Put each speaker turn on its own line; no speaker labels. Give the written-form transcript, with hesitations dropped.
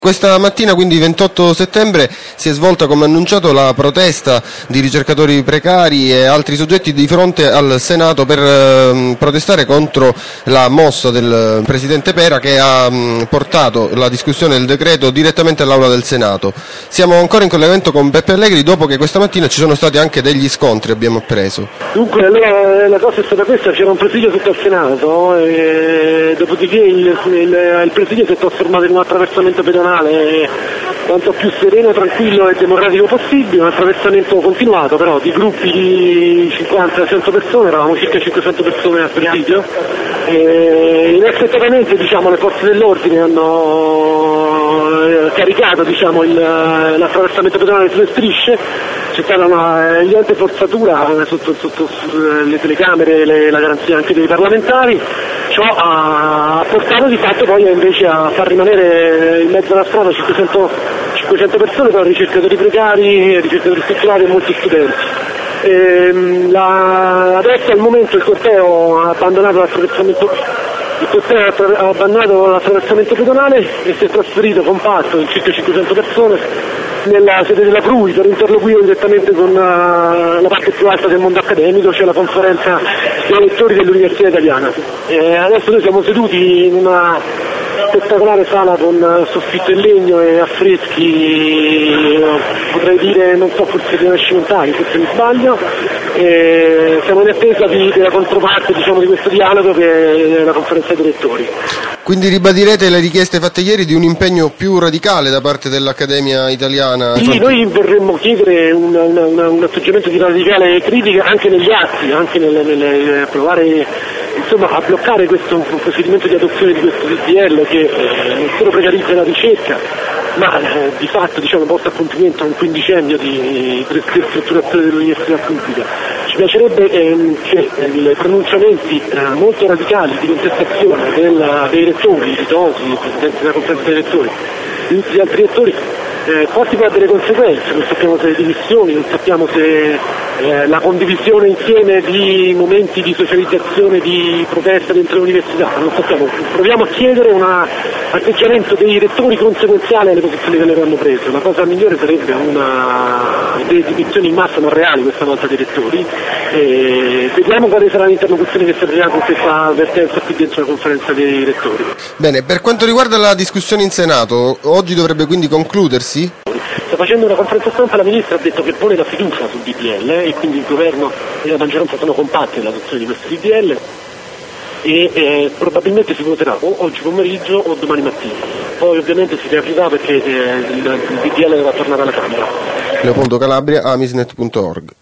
Questa mattina, quindi 28 settembre, si è svolta, come annunciato, la protesta di ricercatori precari e altri soggetti di fronte al Senato per protestare contro la mossa del Presidente Pera che ha portato la discussione del decreto direttamente all'Aula del Senato. Siamo ancora in collegamento con Beppe Allegri dopo che questa mattina ci sono stati anche degli scontri, abbiamo appreso.
Dunque la cosa è stata questa: c'era un presidio sotto al Senato e dopodiché il presidio si è trasformato in un attraversamento pedonale quanto più sereno, tranquillo e democratico possibile, un attraversamento continuato però di gruppi di 50-100 persone, eravamo circa 500 persone al presidio e inaspettatamente le forze dell'ordine hanno caricato l'attraversamento pedonale sulle strisce. C'è stata una evidente forzatura sotto le telecamere, la garanzia anche dei parlamentari. Ciò ha portato di fatto poi invece a far rimanere in mezzo alla strada 500 persone, tra ricercatori precari, ricercatori strutturali e molti studenti. Adesso al momento il corteo ha abbandonato l'attraversamento pedonale e si è trasferito compatto in circa 500 persone nella sede della CRUI per interloquire direttamente con la parte più alta del mondo accademico, cioè la conferenza dei rettori dell'Università Italiana. Adesso noi siamo seduti in una spettacolare sala con soffitto in legno e affreschi, potrei dire, non so, forse rinascimentali, forse mi sbaglio, e siamo in attesa della controparte di questo dialogo che è la conferenza dei rettori.
Quindi ribadirete le richieste fatte ieri di un impegno più radicale da parte dell'Accademia Italiana?
Sì, noi vorremmo chiedere un atteggiamento di radicale critica anche negli atti, anche nel provare a bloccare questo procedimento di adozione di questo DDL che non solo precarizza la ricerca, ma di fatto porta a compimento un quindicennio di ristrutturazione dell'università pubblica. Ci piacerebbe che i pronunciamenti molto radicali di contestazione dei rettori, di Tosi, del Presidente della Conferenza dei rettori, di tutti gli altri rettori, porti poi a delle conseguenze. Non sappiamo se le dimissioni, non sappiamo se la condivisione insieme di momenti di socializzazione, di protesta dentro l'università, non sappiamo. Proviamo a chiedere un atteggiamento dei rettori conseguenziale alle posizioni che loro hanno preso. La cosa migliore sarebbe delle dimissioni in massa, non reali questa volta, dei rettori. Vediamo quale sarà l'interlocuzione che servirà con questa avvertenza qui dentro la conferenza dei rettori.
Bene, per quanto riguarda la discussione in Senato, oggi dovrebbe quindi concludersi?
Sta facendo una conferenza stampa, la Ministra ha detto che pone la fiducia sul DDL e quindi il Governo e la maggioranza sono compatti nell'adozione di questo DDL e probabilmente si voterà o oggi pomeriggio o domani mattina. Poi ovviamente si riaprirà perché il DDL deve tornare alla Camera.
Leopoldo Calabria, amisnet.org.